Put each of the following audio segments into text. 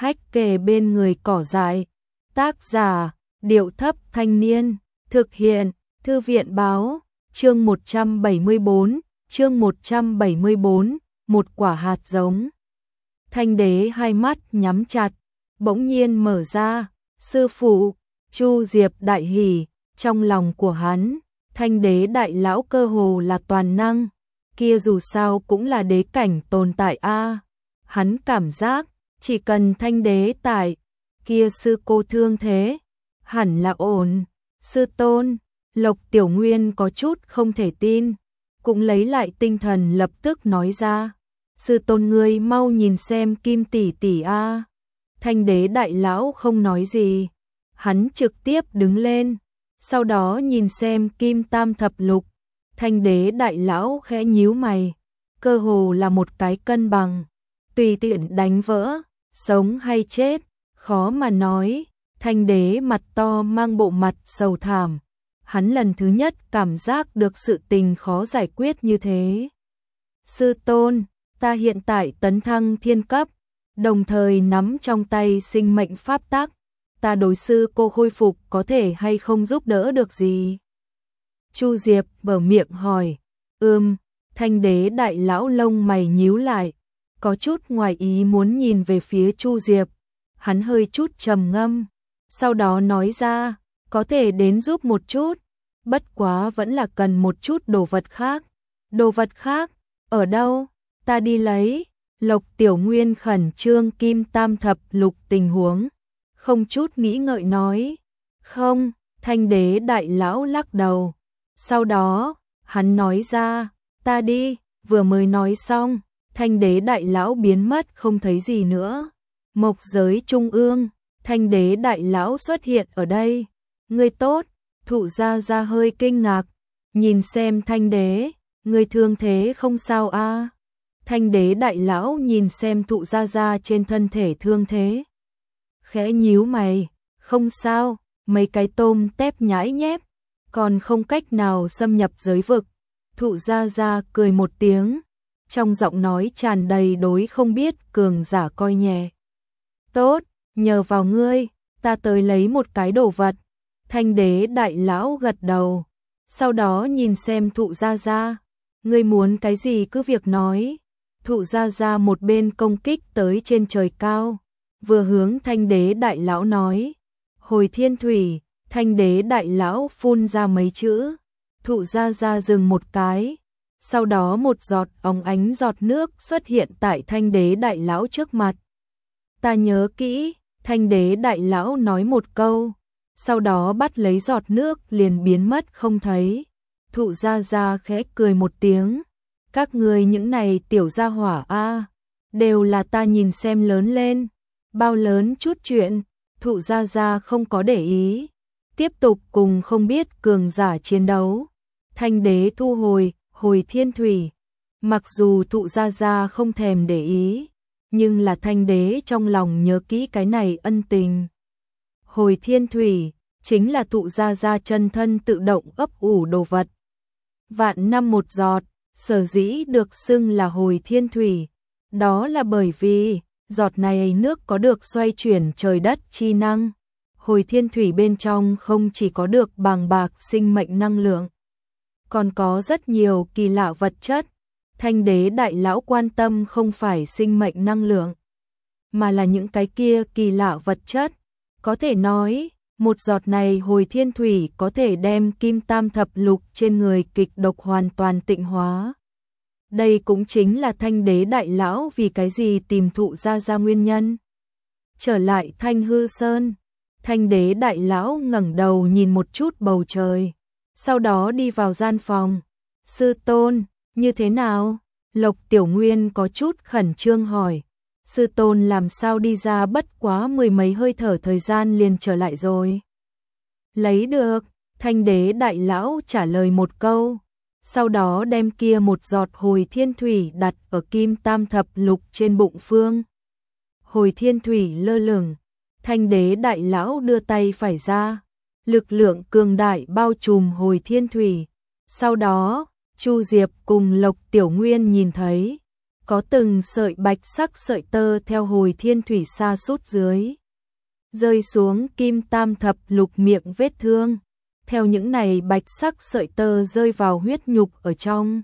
hách kề bên người cỏ dại. Tác giả, Điệu Thấp Thanh Niên. Thực hiện, Thư viện Báo. Chương 174, chương 174, một quả hạt giống. Thanh đế hai mắt nhắm chặt, bỗng nhiên mở ra. Sư phụ, Chu Diệp đại hỉ, trong lòng của hắn, Thanh đế đại lão cơ hồ là toàn năng, kia dù sao cũng là đế cảnh tồn tại a. Hắn cảm giác, chỉ cần Thanh đế tại, kia sư cô thương thế, hẳn là ổn. Sư tôn, Lộc Tiểu Nguyên có chút không thể tin, cũng lấy lại tinh thần lập tức nói ra. Sư tôn ngươi mau nhìn xem Kim tỷ tỷ a. Thanh đế đại lão không nói gì, hắn trực tiếp đứng lên, sau đó nhìn xem Kim Tam Thập Lục. Thanh đế đại lão khẽ nhíu mày, cơ hồ là một cái cân bằng, tùy tiện đánh vỡ, sống hay chết, khó mà nói. Thanh đế mặt to mang bộ mặt sầu thảm, hắn lần thứ nhất cảm giác được sự tình khó giải quyết như thế. Sư tôn, ta hiện tại tấn thăng thiên cấp, đồng thời nắm trong tay sinh mệnh pháp tắc, ta đối sư cô khôi phục có thể hay không giúp đỡ được gì? Chu Diệp mở miệng hỏi. Thanh đế đại lão lông mày nhíu lại, có chút ngoài ý muốn nhìn về phía Chu Diệp, hắn hơi chút trầm ngâm, sau đó nói ra, có thể đến giúp một chút, bất quá vẫn là cần một chút đồ vật khác. Đồ vật khác? Ở đâu? Ta đi lấy. Lộc Tiểu Nguyên khẩn trương Kim Tam Thập Lục tình huống, không chút nghĩ ngợi nói. Không, Thanh đế đại lão lắc đầu. Sau đó, hắn nói ra, ta đi. Vừa mới nói xong, Thanh đế đại lão biến mất không thấy gì nữa. Mộc giới trung ương, Thanh đế đại lão xuất hiện ở đây. Ngươi tốt. Thụ gia gia hơi kinh ngạc, nhìn xem Thanh đế, ngươi thương thế không sao a? Thanh đế đại lão nhìn xem Thụ gia gia trên thân thể thương thế, khẽ nhíu mày, không sao, mấy cái tôm tép nhãi nhép, còn không cách nào xâm nhập giới vực. Thụ gia gia cười một tiếng, trong giọng nói tràn đầy đối không biết cường giả coi nhẹ. Tốt, nhờ vào ngươi, ta tới lấy một cái đồ vật. Thanh đế đại lão gật đầu, sau đó nhìn xem Thụ gia gia, ngươi muốn cái gì cứ việc nói. Thụ gia gia một bên công kích tới trên trời cao, vừa hướng Thanh đế đại lão nói, hồi thiên thủy. Thanh đế đại lão phun ra mấy chữ, Thụ gia gia dừng một cái, sau đó một giọt óng ánh giọt nước xuất hiện tại Thanh đế đại lão trước mặt. Ta nhớ kỹ. Thanh đế đại lão nói một câu, sau đó bắt lấy giọt nước liền biến mất không thấy. Thụ gia gia khẽ cười một tiếng, các ngươi những này tiểu gia hỏa a, đều là ta nhìn xem lớn lên, bao lớn chút chuyện. Thụ gia gia không có để ý, tiếp tục cùng không biết cường giả chiến đấu. Thanh đế thu hồi thiên thủy, mặc dù Thụ gia gia không thèm để ý, nhưng là Thanh đế trong lòng nhớ kỹ cái này ân tình. Hồi thiên thủy chính là Thụ gia gia chân thân tự động ấp ủ đồ vật. Vạn năm một giọt, sở dĩ được xưng là hồi thiên thủy, đó là bởi vì giọt này nước có được xoay chuyển trời đất chi năng. Hồi thiên thủy bên trong không chỉ có được bàng bạc sinh mệnh năng lượng, còn có rất nhiều kỳ lạ vật chất. Thanh đế đại lão quan tâm không phải sinh mệnh năng lượng, mà là những cái kia kỳ lạ vật chất. Có thể nói, một giọt này hồi thiên thủy có thể đem Kim Tam Thập Lục trên người kịch độc hoàn toàn tịnh hóa. Đây cũng chính là Thanh đế đại lão vì cái gì tìm Thụ gia gia nguyên nhân. Trở lại Thanh Hư Sơn, Thanh đế đại lão ngẩng đầu nhìn một chút bầu trời, sau đó đi vào gian phòng. Sư tôn, như thế nào? Lộc Tiểu Nguyên có chút khẩn trương hỏi. Sư tôn làm sao đi ra bất quá mười mấy hơi thở thời gian liền trở lại rồi? Lấy được. Thanh đế đại lão trả lời một câu, sau đó đem kia một giọt hồi thiên thủy đặt ở Kim Tam Thập Lục trên bụng phương. Hồi thiên thủy lơ lửng, Thanh đế đại lão đưa tay phải ra, lực lượng cường đại bao trùm hồi thiên thủy. Sau đó, Chu Diệp cùng Lộc Tiểu Nguyên nhìn thấy, có từng sợi bạch sắc sợi tơ theo hồi thiên thủy sa sút dưới, rơi xuống kim tam thập lục miệng vết thương. Theo những này bạch sắc sợi tơ rơi vào huyết nhục ở trong.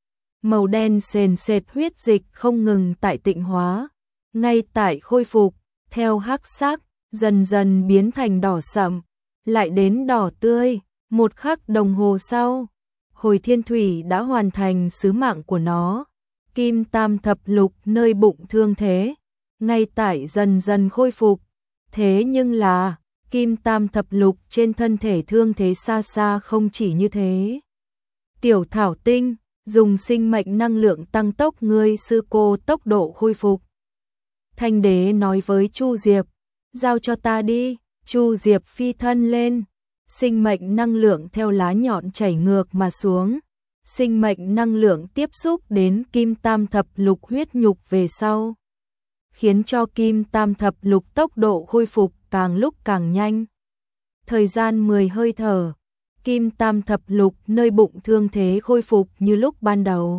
Màu đen sền sệt huyết dịch không ngừng tại tịnh hóa, ngay tại khôi phục, theo hắc sắc, dần dần biến thành đỏ sậm, lại đến đỏ tươi. Một khắc đồng hồ sau, hồi thiên thủy đã hoàn thành sứ mạng của nó. Kim tam thập lục nơi bụng thương thế, ngay tại dần dần khôi phục. Thế nhưng là, kim tam thập lục trên thân thể thương thế xa xa không chỉ như thế. Tiểu thảo tinh, dùng sinh mệnh năng lượng tăng tốc ngươi sư cô tốc độ khôi phục. Thanh đế nói với Chu Diệp, giao cho ta đi. Chu Diệp phi thân lên, sinh mệnh năng lượng theo lá nhọn chảy ngược mà xuống. Sinh mệnh năng lượng tiếp xúc đến kim tam thập lục huyết nhục về sau, khiến cho kim tam thập lục tốc độ khôi phục càng lúc càng nhanh. Thời gian 10 hơi thở, kim tam thập lục nơi bụng thương thế khôi phục như lúc ban đầu.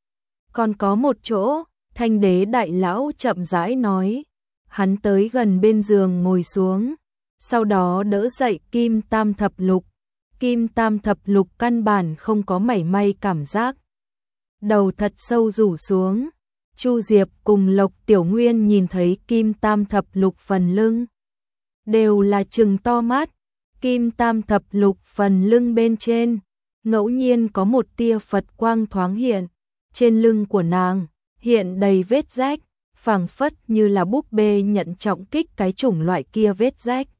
Còn có một chỗ, Thanh đế đại lão chậm rãi nói. Hắn tới gần bên giường ngồi xuống, sau đó đỡ dậy kim tam thập lục. Kim tam thập lục căn bản không có mảy may cảm giác. Đầu thật sâu rủ xuống. Chu Diệp cùng Lộc Tiểu Nguyên nhìn thấy kim tam thập lục phần lưng, đều là trừng to mắt. Kim tam thập lục phần lưng bên trên, ngẫu nhiên có một tia Phật quang thoáng hiện. Trên lưng của nàng, hiện đầy vết rách, phảng phất như là búp bê nhận trọng kích cái chủng loại kia vết rách.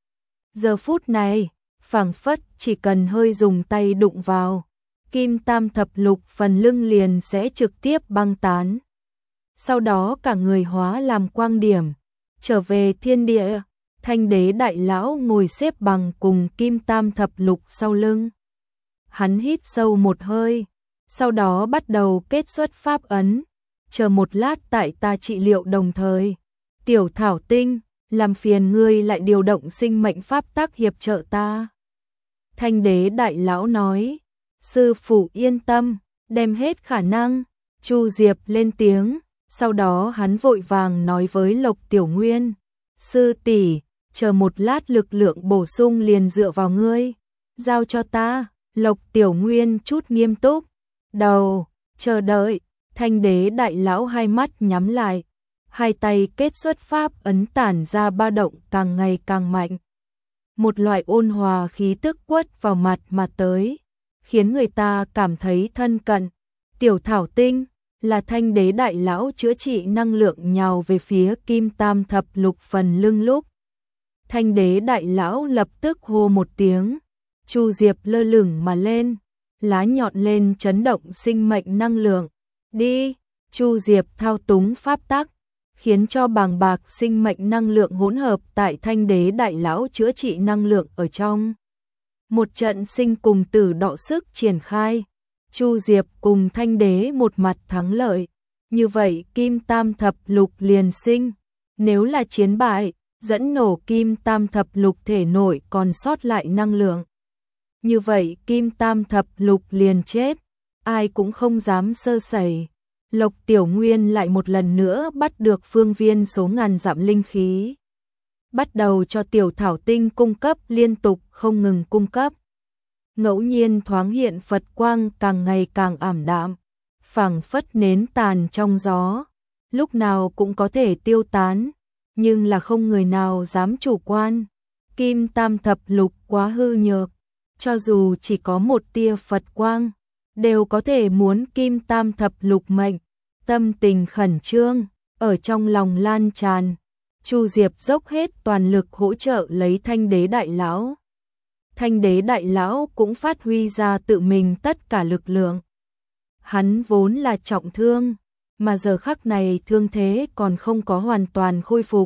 Giờ phút này, phảng phất chỉ cần hơi dùng tay đụng vào, kim tam thập lục phần lưng liền sẽ trực tiếp băng tán. Sau đó cả người hóa làm quang điểm, trở về thiên địa. Thanh đế đại lão ngồi xếp bằng cùng kim tam thập lục sau lưng. Hắn hít sâu một hơi, sau đó bắt đầu kết xuất pháp ấn. Chờ một lát tại ta trị liệu đồng thời. Tiểu thảo tinh, làm phiền ngươi lại điều động sinh mệnh pháp tắc hiệp trợ ta. Thanh đế đại lão nói, sư phụ yên tâm, đem hết khả năng. Chu Diệp lên tiếng, sau đó hắn vội vàng nói với Lộc Tiểu Nguyên, sư tỷ, chờ một lát lực lượng bổ sung liền dựa vào ngươi, giao cho ta. Lộc Tiểu Nguyên chút nghiêm túc, đầu, chờ đợi. Thanh đế đại lão hai mắt nhắm lại, hai tay kết xuất pháp ấn tản ra ba động càng ngày càng mạnh. Một loại ôn hòa khí tức quất vào mặt mà tới, khiến người ta cảm thấy thân cận. Tiểu thảo tinh, là thanh đế đại lão chữa trị năng lượng nhào về phía kim tam thập lục phần lưng lúc. Thanh đế đại lão lập tức hô một tiếng, Chu Diệp lơ lửng mà lên, lá nhọn lên chấn động sinh mệnh năng lượng. Đi, Chu Diệp thao túng pháp tắc, khiến cho bàng bạc sinh mệnh năng lượng hỗn hợp tại thanh đế đại lão chữa trị năng lượng ở trong. Một trận sinh cùng tử đọ sức triển khai, Chu Diệp cùng thanh đế một mặt thắng lợi. Như vậy kim tam thập lục liền sinh, nếu là chiến bại, dẫn nổ kim tam thập lục thể nội còn sót lại năng lượng. Như vậy kim tam thập lục liền chết, ai cũng không dám sơ sẩy. Lộc Tiểu Nguyên lại một lần nữa bắt được phương viên số ngàn dặm linh khí. Bắt đầu cho tiểu thảo tinh cung cấp liên tục không ngừng cung cấp. Ngẫu nhiên thoáng hiện Phật quang càng ngày càng ảm đạm, phảng phất nến tàn trong gió, lúc nào cũng có thể tiêu tán, nhưng là không người nào dám chủ quan. Kim tam thập lục quá hư nhược, cho dù chỉ có một tia Phật quang, đều có thể muốn kim tam thập lục mệnh. Tâm tình khẩn trương, ở trong lòng lan tràn. Chu Diệp dốc hết toàn lực hỗ trợ lấy thanh đế đại lão. Thanh đế đại lão cũng phát huy ra tự mình tất cả lực lượng. Hắn vốn là trọng thương, mà giờ khắc này thương thế còn không có hoàn toàn khôi phục.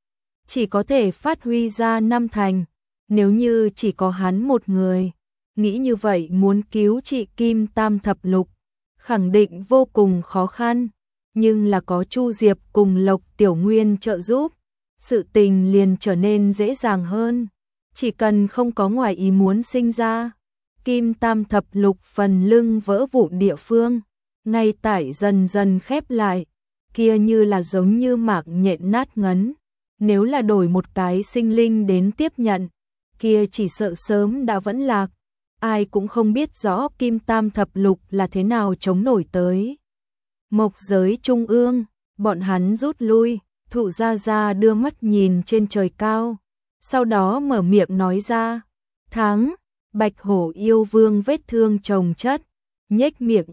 Chỉ có thể phát huy ra năm thành, nếu như chỉ có hắn một người. Nghĩ như vậy muốn cứu trị kim tam thập lục, khẳng định vô cùng khó khăn, nhưng là có Chu Diệp cùng Lộc Tiểu Nguyên trợ giúp, sự tình liền trở nên dễ dàng hơn. Chỉ cần không có ngoài ý muốn sinh ra, kim tam thập lục phần lưng vỡ vụn địa phương, ngay tại dần dần khép lại, kia như là giống như mạc nhện nát ngấn. Nếu là đổi một cái sinh linh đến tiếp nhận, kia chỉ sợ sớm đã vẫn lạc. Ai cũng không biết rõ Kim Tam Thập Lục là thế nào chống nổi tới. Mộc giới trung ương, bọn hắn rút lui, Thụ Gia Gia đưa mắt nhìn trên trời cao, sau đó mở miệng nói ra, thắng. Bạch Hổ yêu vương vết thương chồng chất, nhếch miệng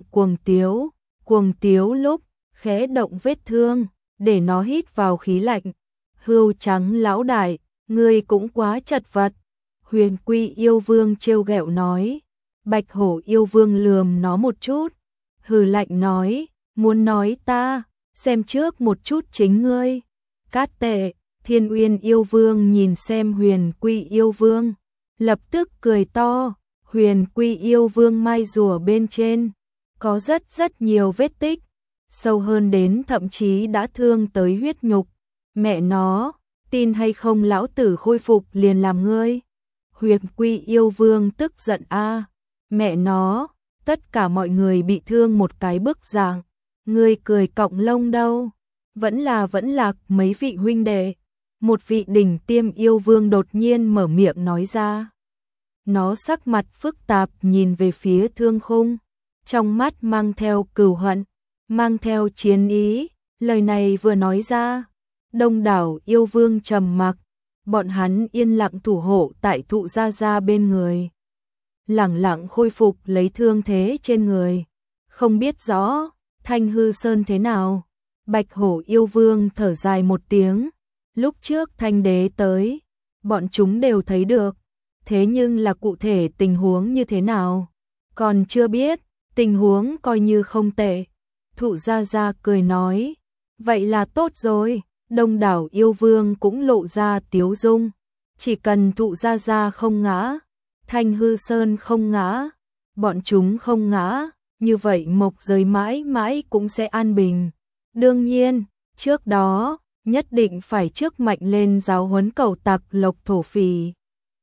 cuồng tiếu lúc khẽ động vết thương, để nó hít vào khí lạnh. Hươu trắng lão đại, ngươi cũng quá chật vật. Huyền Quy yêu vương trêu ghẹo nói. Bạch Hổ yêu vương lườm nó một chút, hừ lạnh nói, muốn nói ta, xem trước một chút chính ngươi. Cát Tệ, Thiên Uyên yêu vương nhìn xem Huyền Quy yêu vương, lập tức cười to. Huyền Quy yêu vương mai rùa bên trên có rất nhiều vết tích, sâu hơn đến thậm chí đã thương tới huyết nhục. Mẹ nó, tin hay không lão tử khôi phục liền làm ngươi. Huyền Quy yêu vương tức giận a, mẹ nó, tất cả mọi người bị thương một cái bức dạng, ngươi cười cọng lông đâu? Vẫn là mấy vị huynh đệ. Một vị đỉnh tiêm yêu vương đột nhiên mở miệng nói ra. Nó sắc mặt phức tạp nhìn về phía Thương Khung, trong mắt mang theo cừu hận, mang theo chiến ý. Lời này vừa nói ra, đông đảo yêu vương trầm mặc, bọn hắn yên lặng thủ hộ tại Thụ Gia Gia bên người, lẳng lặng khôi phục lấy thương thế trên người. Không biết rõ Thanh Hư Sơn thế nào. Bạch Hổ yêu vương thở dài một tiếng, lúc trước Thanh đế tới, bọn chúng đều thấy được, thế nhưng là cụ thể tình huống như thế nào còn chưa biết, tình huống coi như không tệ. Thụ Gia Gia cười nói, vậy là tốt rồi. Đông đảo yêu vương cũng lộ ra tiếu dung, chỉ cần Thụ Gia Gia không ngã, Thanh Hư Sơn không ngã, bọn chúng không ngã, như vậy Mộc giới mãi mãi cũng sẽ an bình. Đương nhiên, trước đó, nhất định phải trước mạnh lên giáo huấn cẩu tặc Lộc thổ phỉ.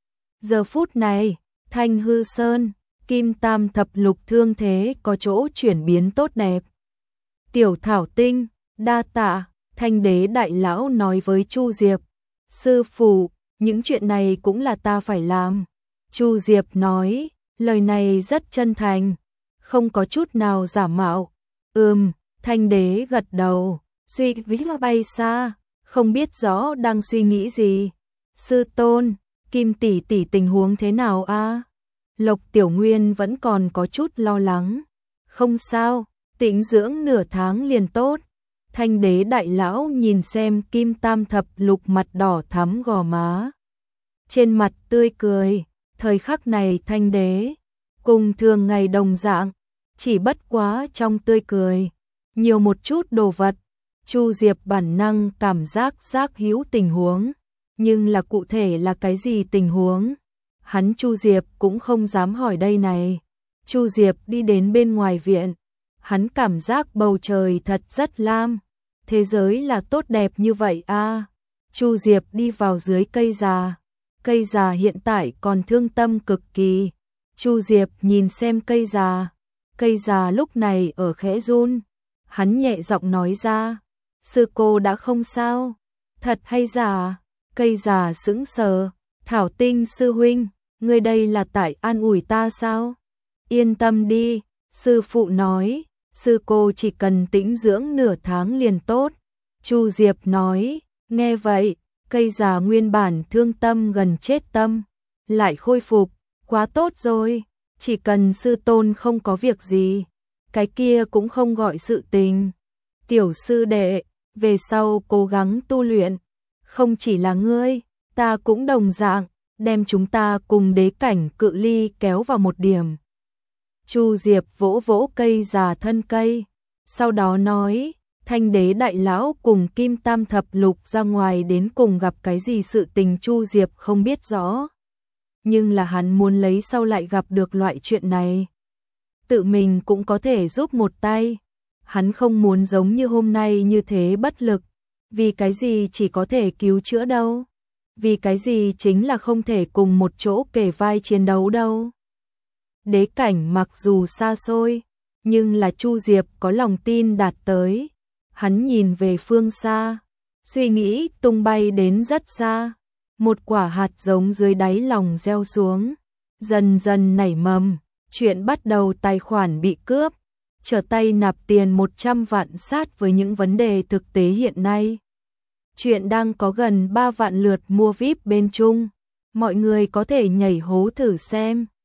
Giờ phút này, Thanh Hư Sơn, Kim Tam Thập Lục thương thế có chỗ chuyển biến tốt đẹp. Tiểu Thảo Tinh, đa tạ. Thanh đế đại lão nói với Chu Diệp, sư phụ, những chuyện này cũng là ta phải làm. Chu Diệp nói, lời này rất chân thành, không có chút nào giả mạo. Thanh đế gật đầu, suy nghĩ bay xa, không biết rõ đang suy nghĩ gì. Sư tôn, Kim tỷ tỷ tình huống thế nào a? Lộc Tiểu Nguyên vẫn còn có chút lo lắng. Không sao, tĩnh dưỡng nửa tháng liền tốt. Thanh đế đại lão nhìn xem Kim Tam Thập Lục mặt đỏ thắm gò má, trên mặt tươi cười. Thời khắc này Thanh đế cùng thường ngày đồng dạng, chỉ bất quá trong tươi cười nhiều một chút đồ vật. Chu Diệp bản năng cảm giác hữu tình huống, nhưng là cụ thể là cái gì tình huống, hắn Chu Diệp cũng không dám hỏi đây này. Chu Diệp đi đến bên ngoài viện, hắn cảm giác bầu trời thật rất lam, thế giới là tốt đẹp như vậy a. Chu Diệp đi vào dưới cây già hiện tại còn thương tâm cực kỳ. Chu Diệp nhìn xem cây già lúc này ở khẽ run, hắn nhẹ giọng nói ra, sư cô đã không sao, thật hay giả? Cây già sững sờ, Thảo Tinh sư huynh, ngươi đây là tại an ủi ta sao? Yên tâm đi, sư phụ nói, sư cô chỉ cần tĩnh dưỡng nửa tháng liền tốt. Chu Diệp nói, nghe vậy, cây già nguyên bản thương tâm gần chết tâm, lại khôi phục, quá tốt rồi, chỉ cần sư tôn không có việc gì, cái kia cũng không gọi sự tình. Tiểu sư đệ, về sau cố gắng tu luyện, không chỉ là ngươi, ta cũng đồng dạng, đem chúng ta cùng đế cảnh cự ly kéo vào một điểm. Chu Diệp vỗ vỗ cây già thân cây, sau đó nói, Thanh đế đại lão cùng Kim Tam Thập Lục ra ngoài đến cùng gặp cái gì sự tình Chu Diệp không biết rõ. Nhưng là hắn muốn lấy sau lại gặp được loại chuyện này, tự mình cũng có thể giúp một tay. Hắn không muốn giống như hôm nay như thế bất lực, vì cái gì chỉ có thể cứu chữa đâu, vì cái gì chính là không thể cùng một chỗ kề vai chiến đấu đâu. Đế cảnh mặc dù xa xôi, nhưng là Chu Diệp có lòng tin đạt tới. Hắn nhìn về phương xa, suy nghĩ tung bay đến rất xa, một quả hạt giống dưới đáy lòng gieo xuống, dần dần nảy mầm, chuyện bắt đầu tài khoản bị cướp, trở tay nạp tiền 100 vạn sát với những vấn đề thực tế hiện nay. Chuyện đang có gần 3 vạn lượt mua VIP bên Trung, mọi người có thể nhảy hố thử xem.